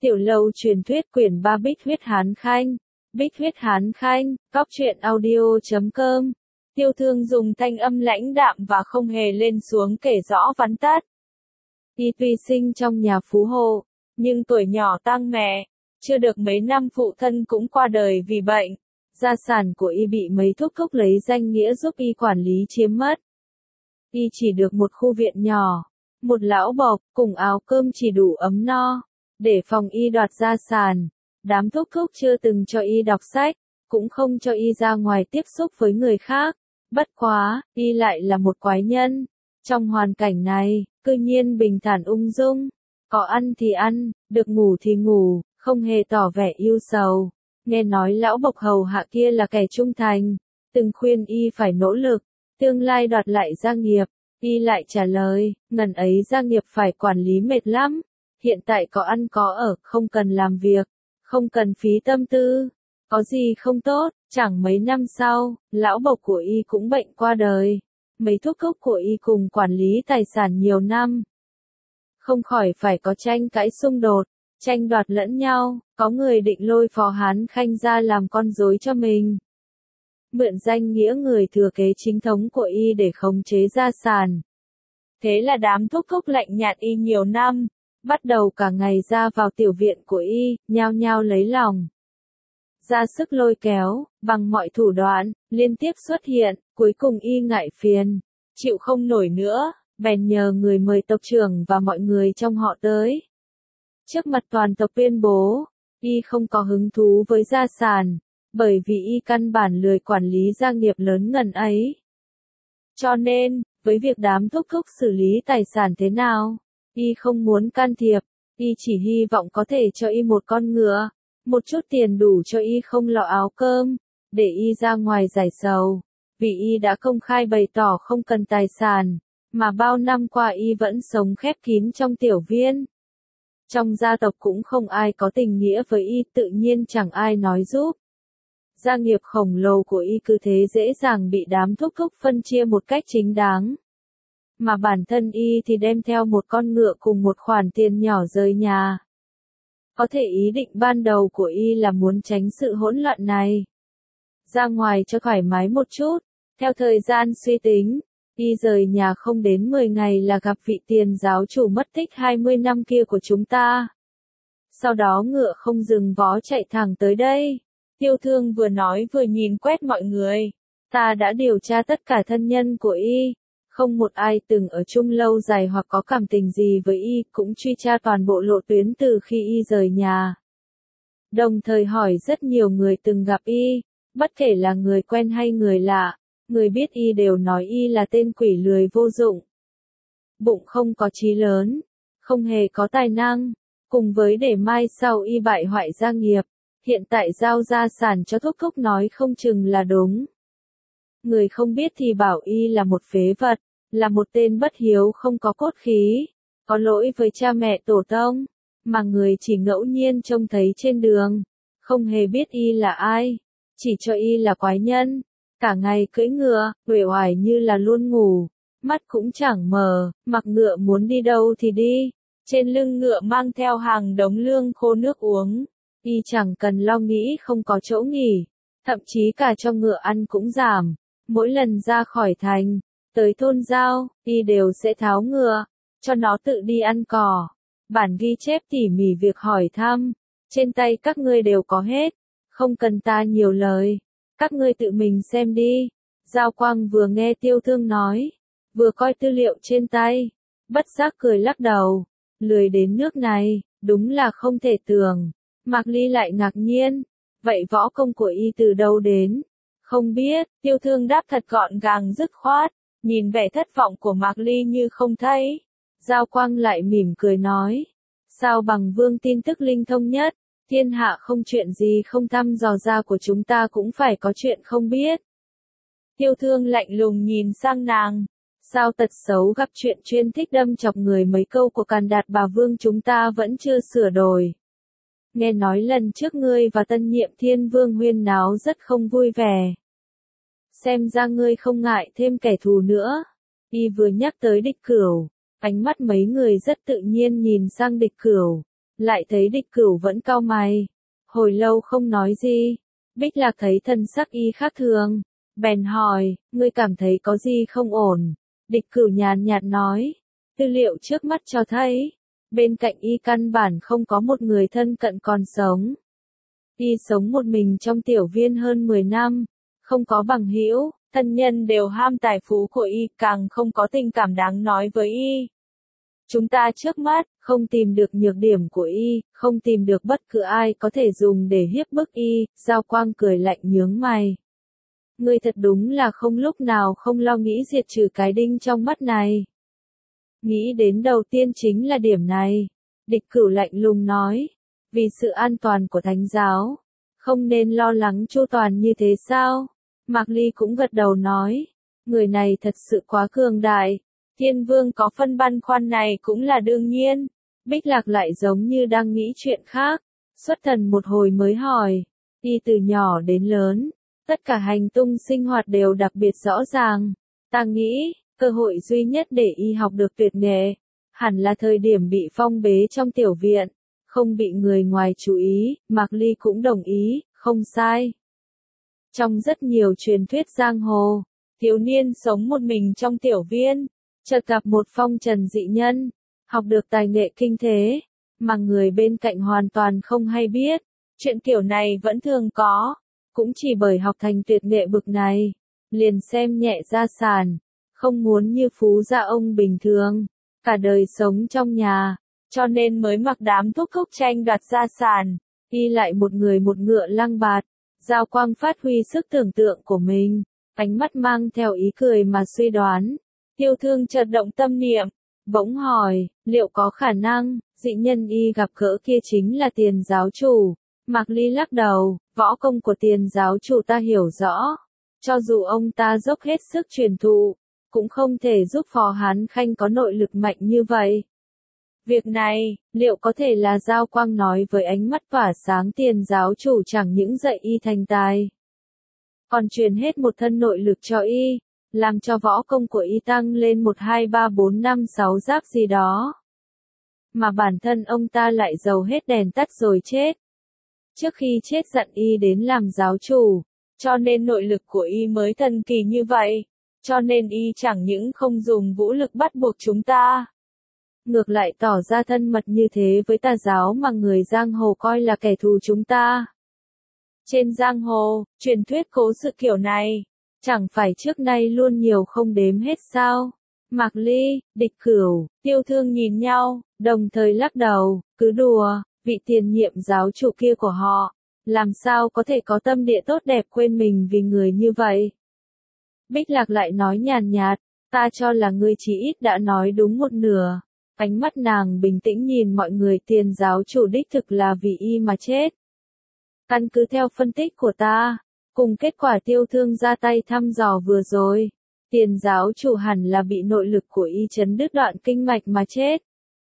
Tiểu lâu truyền thuyết quyển 3 Bích huyết Hán Khanh. Bích huyết Hán Khanh, Cóc truyện audio.com. Tiêu Thương dùng thanh âm lãnh đạm và không hề lên xuống kể rõ vắn tắt. Y tuy sinh trong nhà phú hộ, nhưng tuổi nhỏ tang mẹ, chưa được mấy năm phụ thân cũng qua đời vì bệnh. Gia sản của Y bị mấy thúc thúc lấy danh nghĩa giúp Y quản lý chiếm mất. Y chỉ được một khu viện nhỏ, một lão bộc, cùng áo cơm chỉ đủ ấm no. Để phòng Y đoạt gia sản, đám thúc thúc chưa từng cho Y đọc sách, cũng không cho Y ra ngoài tiếp xúc với người khác. Bất quá, Y lại là một quái nhân. Trong hoàn cảnh này, cư nhiên bình thản ung dung, có ăn thì ăn, được ngủ thì ngủ, không hề tỏ vẻ ưu sầu. Nghe nói lão bộc hầu hạ kia là kẻ trung thành, từng khuyên Y phải nỗ lực, tương lai đoạt lại gia nghiệp. Y lại trả lời, ngần ấy gia nghiệp phải quản lý mệt lắm. Hiện tại có ăn có ở, không cần làm việc, không cần phí tâm tư, có gì không tốt. Chẳng mấy năm sau, lão bộc của Y cũng bệnh qua đời. Mấy thúc thúc của Y cùng quản lý tài sản nhiều năm, không khỏi phải có tranh cãi xung đột, tranh đoạt lẫn nhau. Có người định lôi Phó Hán Khanh ra làm con rối cho mình, mượn danh nghĩa người thừa kế chính thống của Y để khống chế gia sản. Thế là đám thúc thúc lạnh nhạt Y nhiều năm, bắt đầu cả ngày ra vào tiểu viện của Y, nhao nhao lấy lòng, ra sức lôi kéo, bằng mọi thủ đoạn, liên tiếp xuất hiện. Cuối cùng Y ngại phiền, chịu không nổi nữa, bèn nhờ người mời tộc trưởng và mọi người trong họ tới. Trước mặt toàn tộc tuyên bố, Y không có hứng thú với gia sản, bởi vì Y căn bản lười quản lý gia nghiệp lớn ngần ấy. Cho nên, với việc đám thúc thúc xử lý tài sản thế nào, Y không muốn can thiệp. Y chỉ hy vọng có thể cho Y một con ngựa, một chút tiền đủ cho Y không lo áo cơm, để Y ra ngoài giải sầu. Vì Y đã công khai bày tỏ không cần tài sản, mà bao năm qua Y vẫn sống khép kín trong tiểu viên. Trong gia tộc cũng không ai có tình nghĩa với Y, tự nhiên chẳng ai nói giúp. Gia nghiệp khổng lồ của Y cứ thế dễ dàng bị đám thúc thúc phân chia một cách chính đáng. Mà bản thân Y thì đem theo một con ngựa cùng một khoản tiền nhỏ rời nhà. Có thể ý định ban đầu của Y là muốn tránh sự hỗn loạn này, ra ngoài cho thoải mái một chút. Theo thời gian suy tính, Y rời nhà không đến 10 ngày là gặp vị tiền giáo chủ mất tích 20 năm kia của chúng ta. Sau đó ngựa không dừng vó chạy thẳng tới đây. Tiêu Thương vừa nói vừa nhìn quét mọi người. Ta đã điều tra tất cả thân nhân của Y, không một ai từng ở chung lâu dài hoặc có cảm tình gì với Y, cũng truy tra toàn bộ lộ tuyến từ khi Y rời nhà. Đồng thời hỏi rất nhiều người từng gặp Y, bất kể là người quen hay người lạ, người biết Y đều nói Y là tên quỷ lười vô dụng. Bụng không có chí lớn, không hề có tài năng, cùng với để mai sau Y bại hoại gia nghiệp, hiện tại giao gia sản cho thúc thúc nói không chừng là đúng. Người không biết thì bảo Y là một phế vật, là một tên bất hiếu không có cốt khí, có lỗi với cha mẹ tổ tông, mà người chỉ ngẫu nhiên trông thấy trên đường, không hề biết Y là ai, chỉ cho Y là quái nhân, cả ngày cưỡi ngựa, uể oải như là luôn ngủ, mắt cũng chẳng mở, mặc ngựa muốn đi đâu thì đi, trên lưng ngựa mang theo hàng đống lương khô nước uống, Y chẳng cần lo nghĩ không có chỗ nghỉ, thậm chí cả cho ngựa ăn cũng giảm. Mỗi lần ra khỏi thành, tới thôn giao, Y đều sẽ tháo ngựa, cho nó tự đi ăn cỏ. Bản ghi chép tỉ mỉ việc hỏi thăm, trên tay các ngươi đều có hết, không cần ta nhiều lời, các ngươi tự mình xem đi. Giao Quang vừa nghe Tiêu Thương nói, vừa coi tư liệu trên tay, bất giác cười lắc đầu, lười đến nước này, đúng là không thể tưởng. Mạc Ly lại ngạc nhiên, vậy võ công của Y từ đâu đến? Không biết. Tiêu Thương đáp thật gọn gàng dứt khoát, nhìn vẻ thất vọng của Mạc Ly như không thấy. Giao Quang lại mỉm cười nói, sao bằng vương tin tức linh thông nhất, thiên hạ không chuyện gì không thăm dò ra của chúng ta cũng phải có chuyện không biết. Tiêu Thương lạnh lùng nhìn sang nàng, sao tật xấu gặp chuyện chuyên thích đâm chọc người mấy câu của Càn Đạt bà vương chúng ta vẫn chưa sửa đổi. Nghe nói lần trước ngươi và tân nhiệm Thiên Vương huyên náo rất không vui vẻ. Xem ra ngươi không ngại thêm kẻ thù nữa. Y vừa nhắc tới Địch Cửu, ánh mắt mấy người rất tự nhiên nhìn sang Địch Cửu, lại thấy Địch Cửu vẫn cau mày, hồi lâu không nói gì. Bích Lạc thấy thân sắc y khác thường, bèn hỏi, ngươi cảm thấy có gì không ổn? Địch Cửu nhàn nhạt nói, tư liệu trước mắt cho thấy, bên cạnh y căn bản không có một người thân cận còn sống. Y sống một mình trong tiểu viên hơn 10 năm, không có bằng hữu, thân nhân đều ham tài phú của y, càng không có tình cảm đáng nói với y. Chúng ta trước mắt, không tìm được nhược điểm của y, không tìm được bất cứ ai có thể dùng để hiếp bức y, Giao Quang cười lạnh nhướng mày. Ngươi thật đúng là không lúc nào không lo nghĩ diệt trừ cái đinh trong mắt này. Nghĩ đến đầu tiên chính là điểm này. Địch Cửu lạnh lùng nói, vì sự an toàn của thánh giáo, không nên lo lắng chu toàn như thế sao? Mạc Ly cũng gật đầu nói, người này thật sự quá cường đại. Thiên Vương có phân băn khoăn này cũng là đương nhiên. Bích Lạc lại giống như đang nghĩ chuyện khác, xuất thần một hồi mới hỏi, y từ nhỏ đến lớn, tất cả hành tung sinh hoạt đều đặc biệt rõ ràng. Ta nghĩ, cơ hội duy nhất để y học được tuyệt nghệ, hẳn là thời điểm bị phong bế trong tiểu viện, không bị người ngoài chú ý. Mạc Ly cũng đồng ý, không sai. Trong rất nhiều truyền thuyết giang hồ, thiếu niên sống một mình trong tiểu viên, chợt gặp một phong trần dị nhân, học được tài nghệ kinh thế, mà người bên cạnh hoàn toàn không hay biết. Chuyện kiểu này vẫn thường có, cũng chỉ bởi học thành tuyệt nghệ bực này, liền xem nhẹ gia sản, không muốn như phú gia ông bình thường, cả đời sống trong nhà, cho nên mới mặc đám thúc thúc tranh đoạt gia sản, y lại một người một ngựa lăng bạt. Giao Quang phát huy sức tưởng tượng của mình, ánh mắt mang theo ý cười mà suy đoán. Tiêu Thương chợt động tâm niệm, bỗng hỏi, liệu có khả năng, dị nhân y gặp gỡ kia chính là Tiền giáo chủ? Mạc Ly lắc đầu, võ công của Tiền giáo chủ ta hiểu rõ. Cho dù ông ta dốc hết sức truyền thụ, cũng không thể giúp Phò Hán Khanh có nội lực mạnh như vậy. Việc này, liệu có thể là Giao Quang nói với ánh mắt tỏa sáng Tiền giáo chủ chẳng những dạy y thành tài, còn truyền hết một thân nội lực cho y, làm cho võ công của y tăng lên 1 2 3 4 5 6 giáp gì đó. Mà bản thân ông ta lại dầu hết đèn tắt rồi chết. Trước khi chết dặn y đến làm giáo chủ, cho nên nội lực của y mới thần kỳ như vậy, cho nên y chẳng những không dùng vũ lực bắt buộc chúng ta, ngược lại tỏ ra thân mật như thế với tà giáo mà người giang hồ coi là kẻ thù chúng ta. Trên giang hồ, truyền thuyết cố sự kiểu này, chẳng phải trước nay luôn nhiều không đếm hết sao? Mạc Ly, Địch Cửu, Tiêu Thương nhìn nhau, đồng thời lắc đầu, cứ đùa, vị tiền nhiệm giáo chủ kia của họ, làm sao có thể có tâm địa tốt đẹp quên mình vì người như vậy? Bích Lạc lại nói nhàn nhạt, ta cho là ngươi chỉ ít đã nói đúng một nửa. Ánh mắt nàng bình tĩnh nhìn mọi người, Tiền giáo chủ đích thực là vì y mà chết. Căn cứ theo phân tích của ta, cùng kết quả Tiêu Thương ra tay thăm dò vừa rồi, Tiền giáo chủ hẳn là bị nội lực của y chấn đứt đoạn kinh mạch mà chết.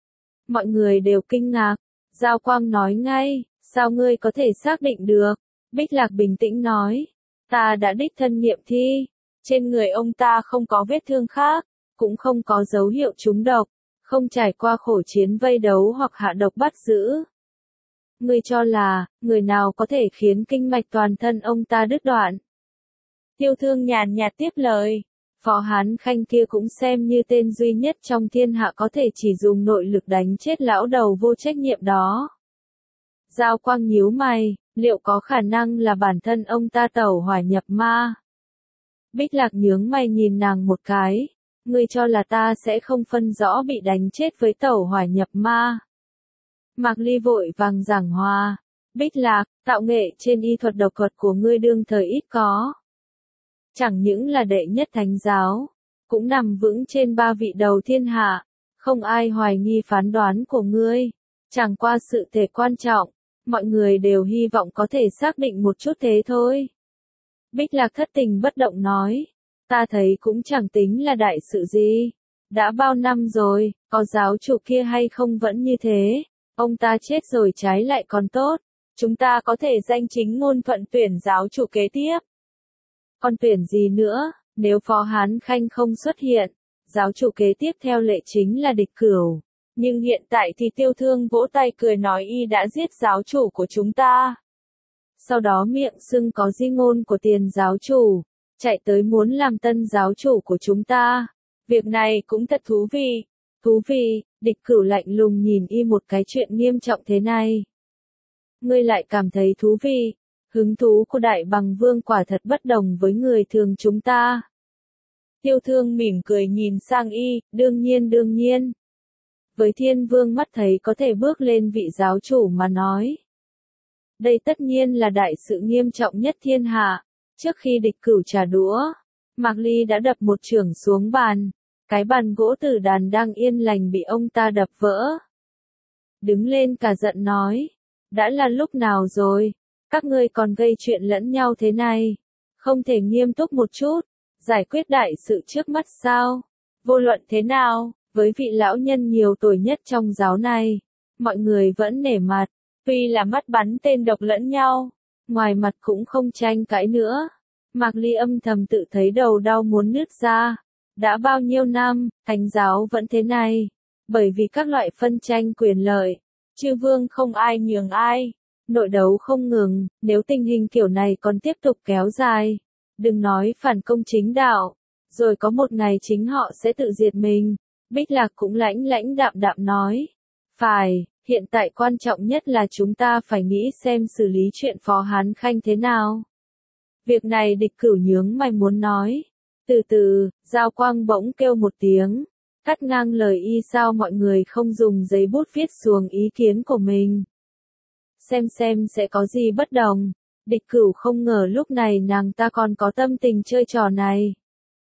Mọi người đều kinh ngạc, Giao Quang nói ngay, sao ngươi có thể xác định được? Bích Lạc bình tĩnh nói, ta đã đích thân nghiệm thi, trên người ông ta không có vết thương khác, cũng không có dấu hiệu trúng độc, không trải qua khổ chiến vây đấu hoặc hạ độc bắt giữ. Ngươi cho là, người nào có thể khiến kinh mạch toàn thân ông ta đứt đoạn? Tiêu Thương nhàn nhạt tiếp lời, Phò Hán Khanh kia cũng xem như tên duy nhất trong thiên hạ có thể chỉ dùng nội lực đánh chết lão đầu vô trách nhiệm đó. Giao Quang nhíu mày, liệu có khả năng là bản thân ông ta tẩu hỏa nhập ma? Bích Lạc nhướng mày nhìn nàng một cái, ngươi cho là ta sẽ không phân rõ bị đánh chết với tẩu hỏa nhập ma? Mạc Ly vội vàng giảng hòa, Bích Lạc, tạo nghệ trên y thuật độc thuật của ngươi đương thời ít có. Chẳng những là đệ nhất thánh giáo, cũng nằm vững trên 3 vị đầu thiên hạ, không ai hoài nghi phán đoán của ngươi. Chẳng qua sự thể quan trọng, mọi người đều hy vọng có thể xác định một chút thế thôi. Bích Lạc thất tình bất động nói, ta thấy cũng chẳng tính là đại sự gì. Đã bao năm rồi, có giáo chủ kia hay không vẫn như thế. Ông ta chết rồi trái lại còn tốt. Chúng ta có thể danh chính ngôn thuận tuyển giáo chủ kế tiếp. Còn tuyển gì nữa, nếu Phò Hán Khanh không xuất hiện, giáo chủ kế tiếp theo lệ chính là Địch Cửu. Nhưng hiện tại thì Tiêu Thương vỗ tay cười nói y đã giết giáo chủ của chúng ta. Sau đó miệng sưng có di ngôn của Tiền giáo chủ, chạy tới muốn làm tân giáo chủ của chúng ta. Việc này cũng thật thú vị. Thú vị, Địch Cửu lạnh lùng nhìn y một cái chuyện nghiêm trọng thế này. Ngươi lại cảm thấy thú vị. Hứng thú của Đại Bằng Vương quả thật bất đồng với người thường chúng ta. Tiêu Thương mỉm cười nhìn sang y, đương nhiên. Với Thiên Vương mắt thấy có thể bước lên vị giáo chủ mà nói. Đây tất nhiên là đại sự nghiêm trọng nhất thiên hạ. Trước khi Địch Cửu trả đũa, Mạc Ly đã đập một chưởng xuống bàn. Cái bàn gỗ tử đàn đang yên lành bị ông ta đập vỡ. Đứng lên cả giận nói. Đã là lúc nào rồi? Các ngươi còn gây chuyện lẫn nhau thế này. Không thể nghiêm túc một chút. Giải quyết đại sự trước mắt sao? Vô luận thế nào, với vị lão nhân nhiều tuổi nhất trong giáo này, mọi người vẫn nể mặt. Tuy là mắt bắn tên độc lẫn nhau, ngoài mặt cũng không tranh cãi nữa. Mạc Ly âm thầm tự thấy đầu đau muốn nứt ra. Đã bao nhiêu năm, Thánh giáo vẫn thế này. Bởi vì các loại phân tranh quyền lợi, chư vương không ai nhường ai. Nội đấu không ngừng, nếu tình hình kiểu này còn tiếp tục kéo dài. Đừng nói phản công chính đạo, rồi có một ngày chính họ sẽ tự diệt mình. Bích Lạc cũng lãnh đạm nói. Phải, hiện tại quan trọng nhất là chúng ta phải nghĩ xem xử lý chuyện Phó Hán Khanh thế nào. Việc này Địch Cửu nhướng mày muốn nói. Từ từ, Giao Quang bỗng kêu một tiếng, cắt ngang lời y sao mọi người không dùng giấy bút viết xuống ý kiến của mình. Xem sẽ có gì bất đồng. Địch Cửu không ngờ lúc này nàng ta còn có tâm tình chơi trò này.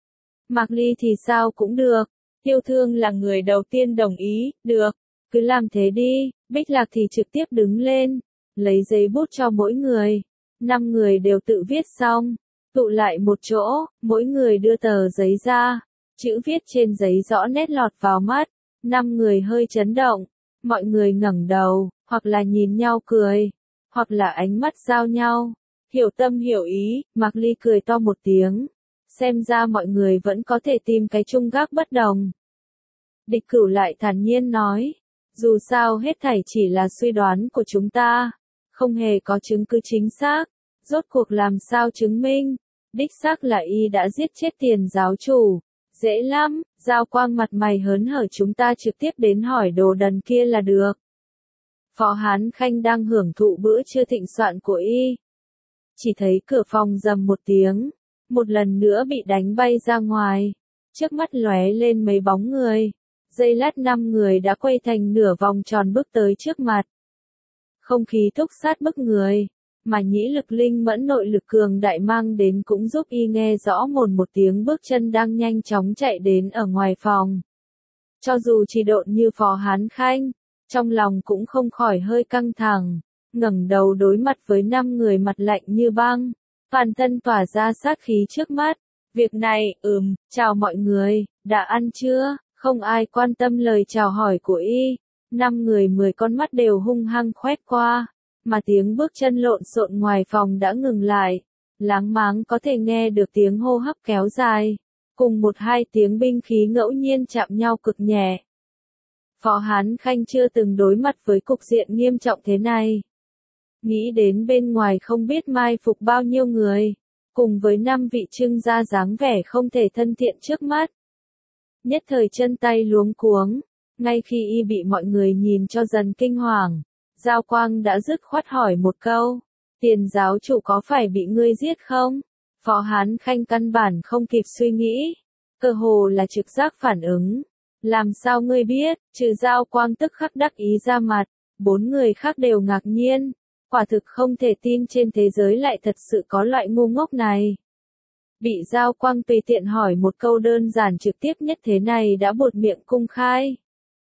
Mạc Ly thì sao cũng được. Tiêu Thương là người đầu tiên đồng ý, được, cứ làm thế đi. Bích Lạc thì trực tiếp đứng lên, lấy giấy bút cho mỗi người. 5 người đều tự viết xong, tụ lại một chỗ, mỗi người đưa tờ giấy ra. Chữ viết trên giấy rõ nét lọt vào mắt. 5 người hơi chấn động, mọi người ngẩng đầu, hoặc là nhìn nhau cười, hoặc là ánh mắt giao nhau. Hiểu tâm hiểu ý, Mạc Ly cười to một tiếng. Xem ra mọi người vẫn có thể tìm cái chung gác bất đồng. Địch Cửu lại thản nhiên nói. Dù sao hết thảy chỉ là suy đoán của chúng ta. Không hề có chứng cứ chính xác. Rốt cuộc làm sao chứng minh. Đích xác là y đã giết chết Tiền giáo chủ. Dễ lắm, Giao Quang mặt mày hớn hở chúng ta trực tiếp đến hỏi đồ đần kia là được. Phó Hán Khanh đang hưởng thụ bữa trưa thịnh soạn của y. Chỉ thấy cửa phòng rầm một tiếng, một lần nữa bị đánh bay ra ngoài. Trước mắt lóe lên mấy bóng người. Giây lát 5 người đã quay thành nửa vòng tròn bước tới trước mặt. Không khí thúc sát bức người, mà nhĩ lực linh mẫn nội lực cường đại mang đến cũng giúp y nghe rõ một tiếng bước chân đang nhanh chóng chạy đến ở ngoài phòng. Cho dù chỉ độn như Phó Hán Khanh, trong lòng cũng không khỏi hơi căng thẳng, ngẩng đầu đối mặt với 5 người mặt lạnh như băng, toàn thân tỏa ra sát khí trước mắt. Việc này, chào mọi người, đã ăn chưa? Không ai quan tâm lời chào hỏi của y. 5 người 10 con mắt đều hung hăng khoét qua, mà tiếng bước chân lộn xộn ngoài phòng đã ngừng lại. Láng máng có thể nghe được tiếng hô hấp kéo dài, cùng 1-2 tiếng binh khí ngẫu nhiên chạm nhau cực nhẹ. Phó Hán Khanh chưa từng đối mặt với cục diện nghiêm trọng thế này. Nghĩ đến bên ngoài không biết mai phục bao nhiêu người, cùng với 5 vị trưng ra dáng vẻ không thể thân thiện trước mắt. Nhất thời chân tay luống cuống, ngay khi y bị mọi người nhìn cho dần kinh hoàng, Giao Quang đã dứt khoát hỏi một câu, Tiền giáo chủ có phải bị ngươi giết không? Phó Hán Khanh căn bản không kịp suy nghĩ, cơ hồ là trực giác phản ứng. Làm sao ngươi biết? Trừ Giao Quang tức khắc đắc ý ra mặt, 4 người khác đều ngạc nhiên, quả thực không thể tin trên thế giới lại thật sự có loại ngu ngốc này. Bị Giao Quang tùy tiện hỏi một câu đơn giản trực tiếp nhất thế này đã buột miệng cung khai.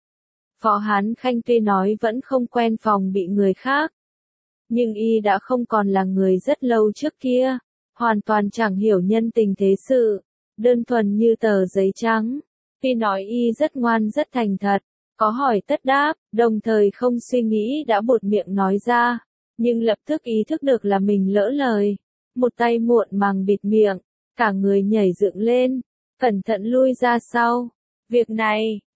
Phó Hán Khanh tuy nói vẫn không quen phòng bị người khác, nhưng y đã không còn là người rất lâu trước kia, hoàn toàn chẳng hiểu nhân tình thế sự, đơn thuần như tờ giấy trắng. Tuy nói y rất ngoan rất thành thật, có hỏi tất đáp, đồng thời không suy nghĩ đã buột miệng nói ra, nhưng lập tức ý thức được là mình lỡ lời, một tay muộn màng bịt miệng, cả người nhảy dựng lên, cẩn thận lui ra sau.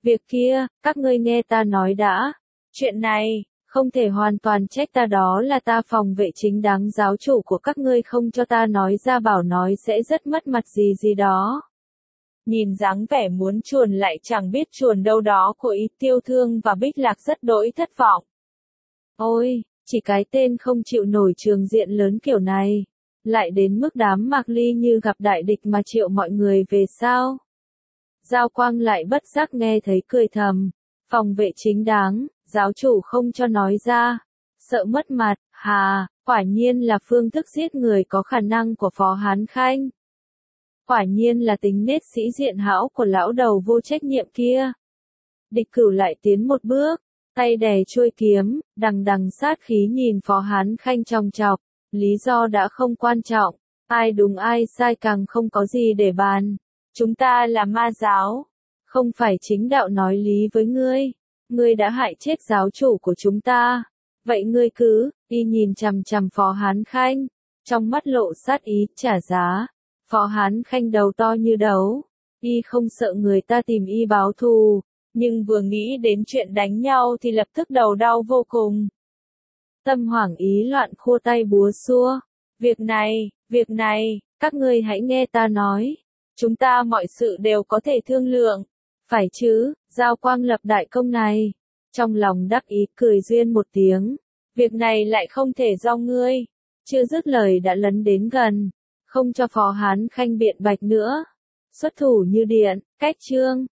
Việc kia, các ngươi nghe ta nói đã. Chuyện này, không thể hoàn toàn trách ta, đó là ta phòng vệ chính đáng, giáo chủ của các ngươi không cho ta nói ra, bảo nói sẽ rất mất mặt gì gì đó. Nhìn dáng vẻ muốn chuồn lại chẳng biết chuồn đâu đó của Ý Tiêu Thương và Bích Lạc rất đỗi thất vọng. Ôi, chỉ cái tên không chịu nổi trường diện lớn kiểu này. Lại đến mức đám Mạc Ly như gặp đại địch mà triệu mọi người về sao? Giao Quang lại bất giác nghe thấy cười thầm. Phòng vệ chính đáng, giáo chủ không cho nói ra. Sợ mất mặt, hà, quả nhiên là phương thức giết người có khả năng của Phó Hán Khanh. Quả nhiên là tính nết sĩ diện hão của lão đầu vô trách nhiệm kia. Địch Cửu lại tiến một bước, tay đè chuôi kiếm, đằng đằng sát khí nhìn Phó Hán Khanh chòng chọc. Lý do đã không quan trọng, ai đúng ai sai càng không có gì để bàn. Chúng ta là ma giáo, không phải chính đạo nói lý với ngươi. Ngươi đã hại chết giáo chủ của chúng ta. Vậy ngươi cứ, y nhìn chằm chằm Phó Hán Khanh, trong mắt lộ sát ý, trả giá. Phó Hán Khanh đầu to như đấu, y không sợ người ta tìm y báo thù, nhưng vừa nghĩ đến chuyện đánh nhau thì lập tức đầu đau vô cùng. Tâm hoảng ý loạn khua tay búa xua. Việc này, các ngươi hãy nghe ta nói. Chúng ta mọi sự đều có thể thương lượng. Phải chứ, Giao Quang lập đại công này. Trong lòng đắc ý cười duyên một tiếng. Việc này lại không thể do ngươi. Chưa dứt lời đã lấn đến gần. Không cho Phó Hán Khanh biện bạch nữa. Xuất thủ như điện, cách chương.